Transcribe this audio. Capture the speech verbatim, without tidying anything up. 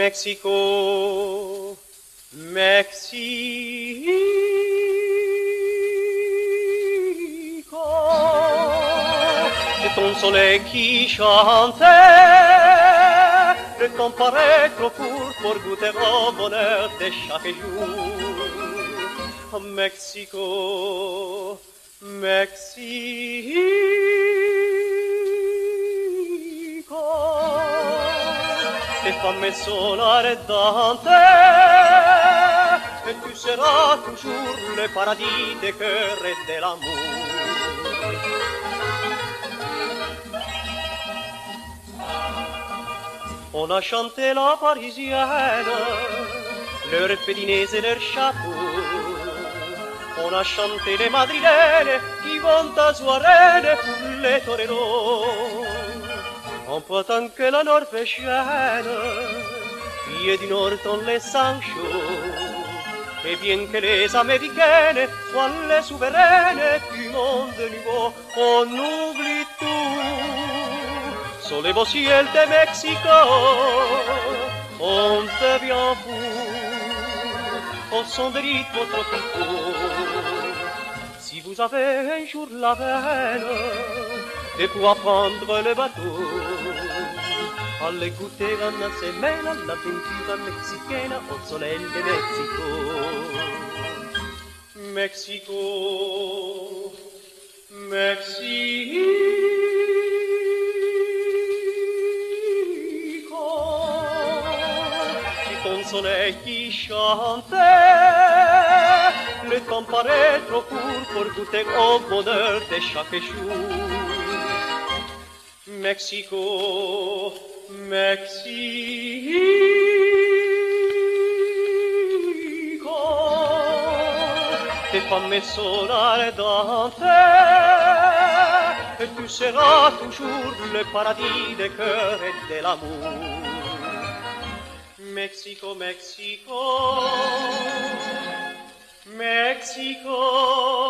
Mexico, Mexico, c'est ton soleil qui chantait, le temps paraît trop court pour goûter au bonheur de chaque jour. Mexico, Mexico, tes femmes sont ardentes, et tu seras toujours le paradis des cœurs et de l'amour. On a chanté la parisienne, leurs pédinés et leurs chapeaux. On a chanté les madrilènes qui vont à soirée pour les toreros. En pointant que la norvégienne, qui est du nord dans les Sancho, et bien que les américaines soient les souveraines du monde nouveau, on oublie tout. Sur les beaux ciels de Mexico, on devient fou au son des rythmes tropicaux. Si vous avez un jour la veine de pouvoir prendre le bateau, allez goûter una semaine l'avventura mexicaine au soleil de Mexico. Mexico, Mexico, c'est ton soleil qui chantait, le temps paraît trop court pour goûter au bonheur de chaque jour. Mexico, Mexico, tes femmes sont ardentes, et tu seras toujours le paradis des cœurs et de l'amour. Mexico, Mexico, Mexico.